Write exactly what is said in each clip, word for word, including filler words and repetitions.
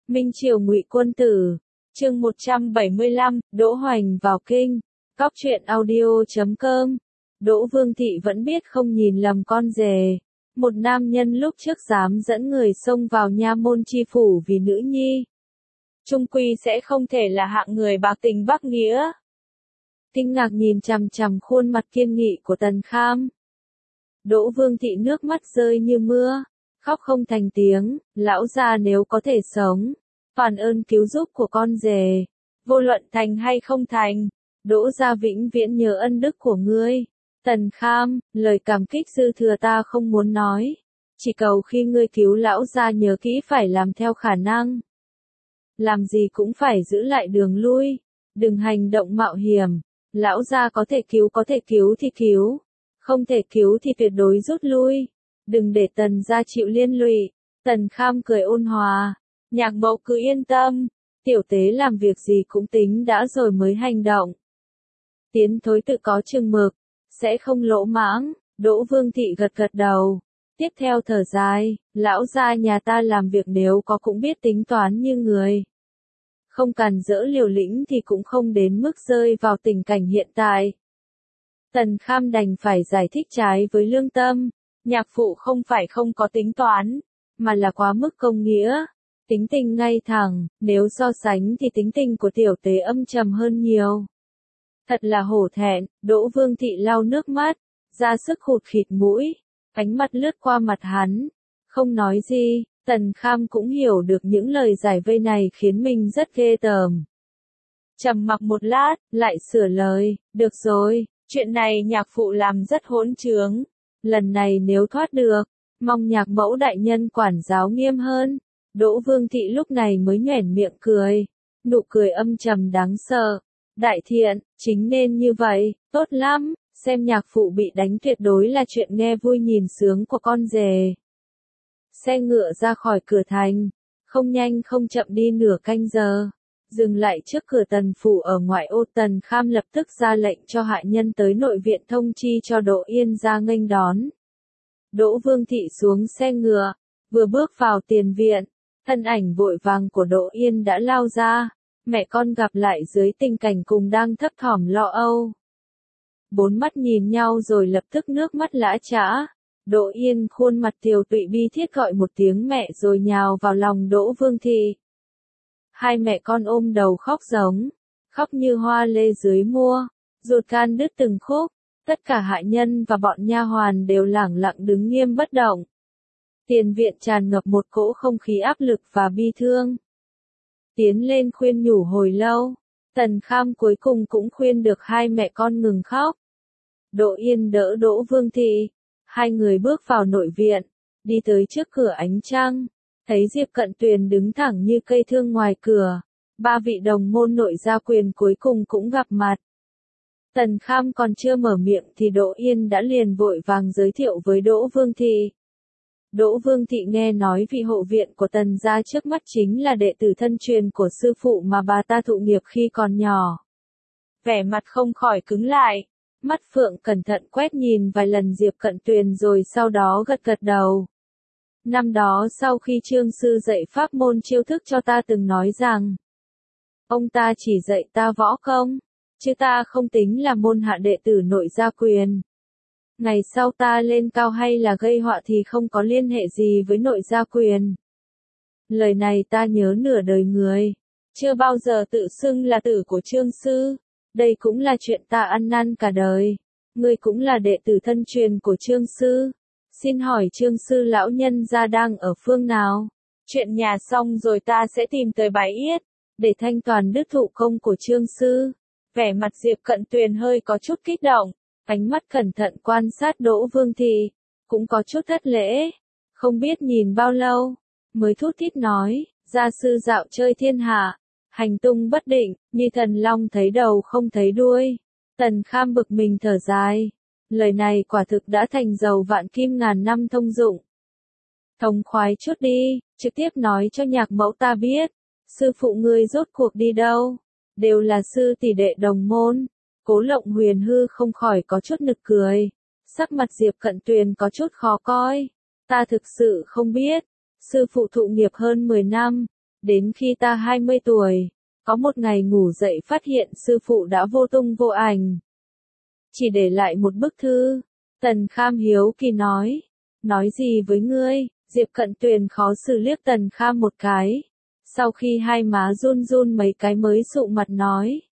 Minh Triều Ngụy Quân Tử, chương một trăm bảy mươi lăm, Đỗ Hoành vào kinh. Cóc truyện audio chấm com. Đỗ Vương Thị vẫn biết không nhìn lầm con rể. Một nam nhân lúc trước dám dẫn người xông vào nha môn chi phủ vì nữ nhi, chung quy sẽ không thể là hạng người bạc tình bạc nghĩa. Kinh ngạc nhìn chằm chằm khuôn mặt kiên nghị của Tần Kham. Đỗ Vương Thị nước mắt rơi như mưa, khóc không thành tiếng. Lão gia nếu có thể sống, toàn ơn cứu giúp của con rể, vô luận thành hay không thành, Đỗ gia vĩnh viễn nhớ ân đức của ngươi. Tần Kham, lời cảm kích dư thừa ta không muốn nói, chỉ cầu khi ngươi cứu lão gia nhớ kỹ phải làm theo khả năng. Làm gì cũng phải giữ lại đường lui, đừng hành động mạo hiểm. Lão gia có thể cứu có thể cứu thì cứu, không thể cứu thì tuyệt đối rút lui, đừng để Tần gia chịu liên lụy. Tần Kham cười ôn hòa, nhạc mẫu cứ yên tâm, tiểu tế làm việc gì cũng tính đã rồi mới hành động. Tiến thối tự có chừng mực, sẽ không lỗ mãng. Đỗ Vương Thị gật gật đầu, tiếp theo thở dài, lão gia nhà ta làm việc nếu có cũng biết tính toán như người. Không càn rỡ liều lĩnh thì cũng không đến mức rơi vào tình cảnh hiện tại. Tần Kham đành phải giải thích trái với lương tâm, nhạc phụ không phải không có tính toán, mà là quá mức công nghĩa, tính tình ngay thẳng, nếu so sánh thì tính tình của tiểu tế âm trầm hơn nhiều. Thật là hổ thẹn. Đỗ Vương Thị lau nước mắt, ra sức khụt khịt mũi, ánh mắt lướt qua mặt hắn, không nói gì. Tần Kham cũng hiểu được những lời giải vây này khiến mình rất ghê tởm. Trầm mặc một lát, lại sửa lời, được rồi, chuyện này nhạc phụ làm rất hỗn trướng. Lần này nếu thoát được, mong nhạc mẫu đại nhân quản giáo nghiêm hơn. Đỗ Vương Thị lúc này mới nhoẻn miệng cười, nụ cười âm trầm đáng sợ. Đại thiện, chính nên như vậy, tốt lắm, xem nhạc phụ bị đánh tuyệt đối là chuyện nghe vui nhìn sướng của con rể. Xe ngựa ra khỏi cửa thành, không nhanh không chậm đi nửa canh giờ, dừng lại trước cửa Tần phủ ở ngoại ô. Tần Kham lập tức ra lệnh cho hạ nhân tới nội viện thông chi cho Đỗ Yên ra nghênh đón. Đỗ Vương Thị xuống xe ngựa, vừa bước vào tiền viện, thân ảnh vội vàng của Đỗ Yên đã lao ra, mẹ con gặp lại dưới tình cảnh cùng đang thấp thỏm lo âu. Bốn mắt nhìn nhau rồi lập tức nước mắt lã chã. Đỗ Yên khuôn mặt tiều tụy bi thiết gọi một tiếng mẹ rồi nhào vào lòng Đỗ Vương Thị. Hai mẹ con ôm đầu khóc giống, khóc như hoa lê dưới mưa, ruột gan đứt từng khúc. Tất cả hạ nhân và bọn nha hoàn đều lẳng lặng đứng nghiêm bất động. Tiền viện tràn ngập một cỗ không khí áp lực và bi thương. Tiến lên khuyên nhủ hồi lâu, Tần Kham cuối cùng cũng khuyên được hai mẹ con ngừng khóc. Đỗ Yên đỡ Đỗ Vương Thị, hai người bước vào nội viện, đi tới trước cửa ánh trăng, thấy Diệp Cận Tuyền đứng thẳng như cây thương ngoài cửa. Ba vị đồng môn nội gia quyền cuối cùng cũng gặp mặt. Tần Kham còn chưa mở miệng thì Đỗ Yên đã liền vội vàng giới thiệu với Đỗ Vương Thị. Đỗ Vương Thị nghe nói vị hộ viện của Tần gia trước mắt chính là đệ tử thân truyền của sư phụ mà bà ta thụ nghiệp khi còn nhỏ. Vẻ mặt không khỏi cứng lại, mắt phượng cẩn thận quét nhìn vài lần Diệp Cận Tuyền rồi sau đó gật gật đầu. Năm đó sau khi Trương sư dạy pháp môn chiêu thức cho ta từng nói rằng, ông ta chỉ dạy ta võ công, chứ ta không tính là môn hạ đệ tử nội gia quyền. Ngày sau ta lên cao hay là gây họa thì không có liên hệ gì với nội gia quyền. Lời này ta nhớ nửa đời người, chưa bao giờ tự xưng là tử của Trương sư. Đây cũng là chuyện ta ăn năn cả đời. Ngươi cũng là đệ tử thân truyền của Trương sư. Xin hỏi Trương sư lão nhân gia đang ở phương nào? Chuyện nhà xong rồi ta sẽ tìm tới Bái Yết, để thanh toàn đức thụ công của Trương sư. Vẻ mặt Diệp Cận Tuyền hơi có chút kích động, ánh mắt cẩn thận quan sát Đỗ Vương Thị, cũng có chút thất lễ. Không biết nhìn bao lâu, mới thút thít nói, gia sư dạo chơi thiên hạ, hành tung bất định, như thần long thấy đầu không thấy đuôi. Tần Kham bực mình thở dài, lời này quả thực đã thành dầu vạn kim ngàn năm thông dụng. Thống khoái chút đi, trực tiếp nói cho nhạc mẫu ta biết, sư phụ ngươi rốt cuộc đi đâu, đều là sư tỷ đệ đồng môn. Cố Lộng Huyền hư không khỏi có chút nực cười, sắc mặt Diệp Cận Tuyền có chút khó coi. Ta thực sự không biết, sư phụ thụ nghiệp hơn mười năm, Đến khi ta hai mươi tuổi, có một ngày ngủ dậy phát hiện sư phụ đã vô tung vô ảnh. Chỉ để lại một bức thư. Tần Kham hiếu kỳ nói. Nói gì với ngươi? Diệp Cận Tuyền khó xử liếc Tần Kham một cái. Sau khi hai má run run mấy cái mới sụ mặt nói.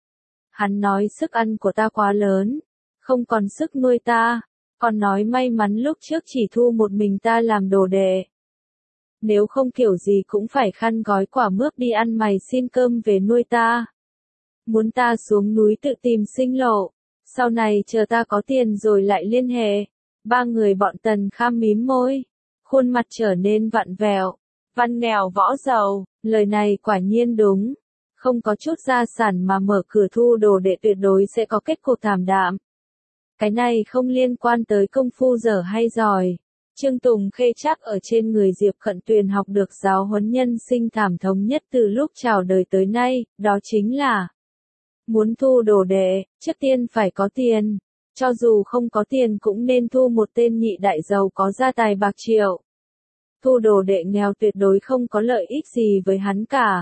Hắn nói sức ăn của ta quá lớn, không còn sức nuôi ta, còn nói may mắn lúc trước chỉ thu một mình ta làm đồ đệ. Nếu không kiểu gì cũng phải khăn gói quả mướp đi ăn mày xin cơm về nuôi ta. Muốn ta xuống núi tự tìm sinh lộ, sau này chờ ta có tiền rồi lại liên hệ. Ba người bọn Tần Kham mím môi, khuôn mặt trở nên vặn vẹo. Văn nghèo võ giàu, lời này quả nhiên đúng. Không có chút gia sản mà mở cửa thu đồ đệ tuyệt đối sẽ có kết cục thảm đạm. Cái này không liên quan tới công phu dở hay giỏi. Trương Tùng Khê chắc ở trên người Diệp Cận Tuyền học được giáo huấn nhân sinh thảm thống nhất từ lúc chào đời tới nay, đó chính là muốn thu đồ đệ, trước tiên phải có tiền. Cho dù không có tiền cũng nên thu một tên nhị đại giàu có gia tài bạc triệu. Thu đồ đệ nghèo tuyệt đối không có lợi ích gì với hắn cả.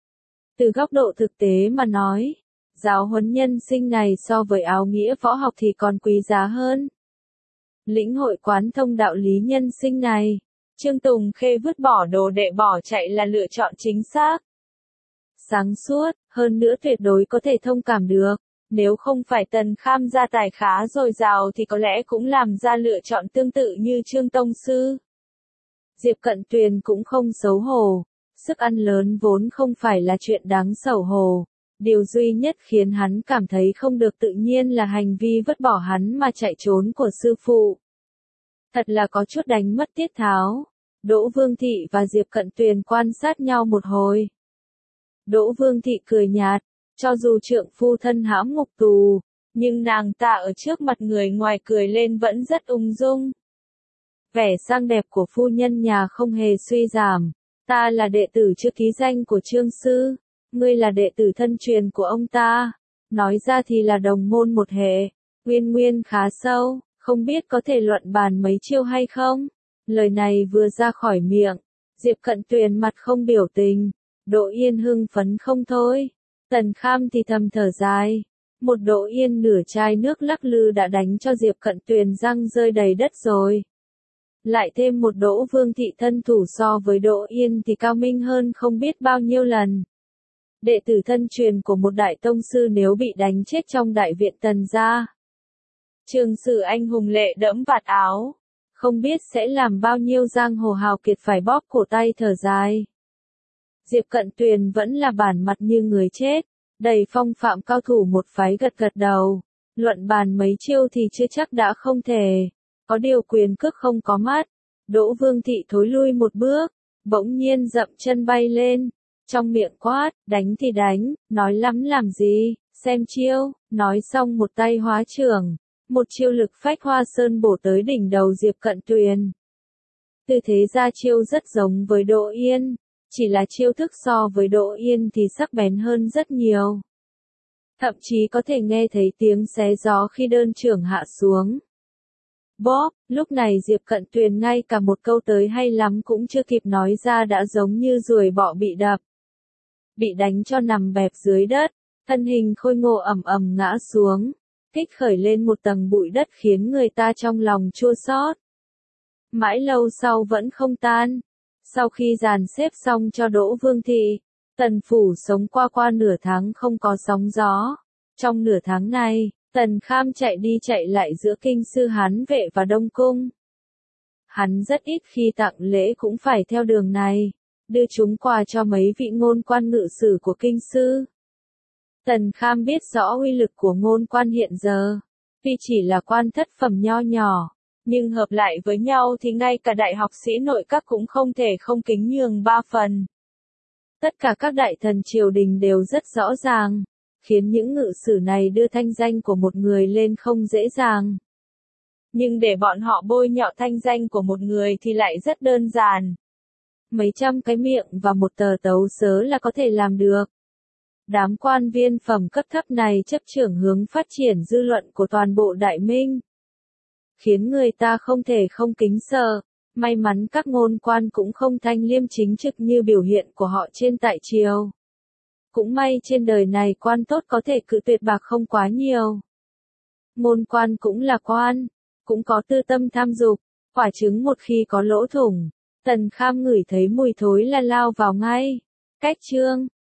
Từ góc độ thực tế mà nói, giáo huấn nhân sinh này so với áo nghĩa võ học thì còn quý giá hơn. Lĩnh hội quán thông đạo lý nhân sinh này, Trương Tùng Khê vứt bỏ đồ đệ bỏ chạy là lựa chọn chính xác. Sáng suốt, hơn nữa tuyệt đối có thể thông cảm được. Nếu không phải Tần Kham gia tài khá dồi dào thì có lẽ cũng làm ra lựa chọn tương tự như Trương Tông Sư. Diệp Cận Tuyền cũng không xấu hổ. Sức ăn lớn vốn không phải là chuyện đáng xấu hổ. Điều duy nhất khiến hắn cảm thấy không được tự nhiên là hành vi vứt bỏ hắn mà chạy trốn của sư phụ. Thật là có chút đánh mất tiết tháo. Đỗ Vương Thị và Diệp Cận Tuyền quan sát nhau một hồi. Đỗ Vương Thị cười nhạt, cho dù trượng phu thân hãm ngục tù, nhưng nàng ta ở trước mặt người ngoài cười lên vẫn rất ung dung. Vẻ sang đẹp của phu nhân nhà không hề suy giảm. Ta là đệ tử chưa ký danh của Trương Sư, ngươi là đệ tử thân truyền của ông ta. Nói ra thì là đồng môn một hệ, nguyên nguyên khá sâu, không biết có thể luận bàn mấy chiêu hay không? Lời này vừa ra khỏi miệng, Diệp Cận Tuyền mặt không biểu tình, Đỗ Yên hưng phấn không thôi. Tần Kham thì thầm thở dài, một Đỗ Yên nửa chai nước lắc lư đã đánh cho Diệp Cận Tuyền răng rơi đầy đất rồi. Lại thêm một Đỗ Vương Thị thân thủ so với Đỗ Yên thì cao minh hơn không biết bao nhiêu lần. Đệ tử thân truyền của một đại tông sư nếu bị đánh chết trong đại viện Tần gia. Trường sử anh hùng lệ đẫm vạt áo, không biết sẽ làm bao nhiêu giang hồ hào kiệt phải bóp cổ tay thở dài. Diệp Cận Tuyền vẫn là bản mặt như người chết, đầy phong phạm cao thủ một phái gật gật đầu. Luận bàn mấy chiêu thì chưa chắc đã không thể. Có điều quyền cước không có mắt. Đỗ Vương Thị thối lui một bước, bỗng nhiên dậm chân bay lên. Trong miệng quát, đánh thì đánh, nói lắm làm gì, xem chiêu, nói xong một tay hóa trưởng. Một chiêu lực phách hoa sơn bổ tới đỉnh đầu Diệp Cận Tuyền. Tư thế ra chiêu rất giống với Đỗ Yên, chỉ là chiêu thức so với Đỗ Yên thì sắc bén hơn rất nhiều. Thậm chí có thể nghe thấy tiếng xé gió khi đơn trưởng hạ xuống. Bóp, lúc này Diệp Cận Tuyền ngay cả một câu tới hay lắm cũng chưa kịp nói ra đã giống như ruồi bọ bị đập. Bị đánh cho nằm bẹp dưới đất, thân hình khôi ngô ầm ầm ngã xuống, kích khởi lên một tầng bụi đất khiến người ta trong lòng chua xót. Mãi lâu sau vẫn không tan. Sau khi dàn xếp xong cho Đỗ Vương Thị, Tần phủ sống qua qua nửa tháng không có sóng gió. Trong nửa tháng này, Tần Kham chạy đi chạy lại giữa kinh sư Hán Vệ và Đông Cung. Hắn rất ít khi tặng lễ cũng phải theo đường này, đưa chúng quà cho mấy vị ngôn quan ngự sử của kinh sư. Tần Kham biết rõ uy lực của ngôn quan hiện giờ, tuy chỉ là quan thất phẩm nho nhỏ, nhưng hợp lại với nhau thì ngay cả đại học sĩ nội các cũng không thể không kính nhường ba phần. Tất cả các đại thần triều đình đều rất rõ ràng, khiến những ngự sử này đưa thanh danh của một người lên không dễ dàng. Nhưng để bọn họ bôi nhọ thanh danh của một người thì lại rất đơn giản. Mấy trăm cái miệng và một tờ tấu sớ là có thể làm được. Đám quan viên phẩm cấp thấp này chấp trưởng hướng phát triển dư luận của toàn bộ Đại Minh, khiến người ta không thể không kính sợ. May mắn các ngôn quan cũng không thanh liêm chính trực như biểu hiện của họ trên tại triều. Cũng may trên đời này quan tốt có thể cự tuyệt bạc không quá nhiều. Ngôn quan cũng là quan, cũng có tư tâm tham dục, quả trứng một khi có lỗ thủng. Tần Kham ngửi thấy mùi thối là lao vào ngay. Cách chương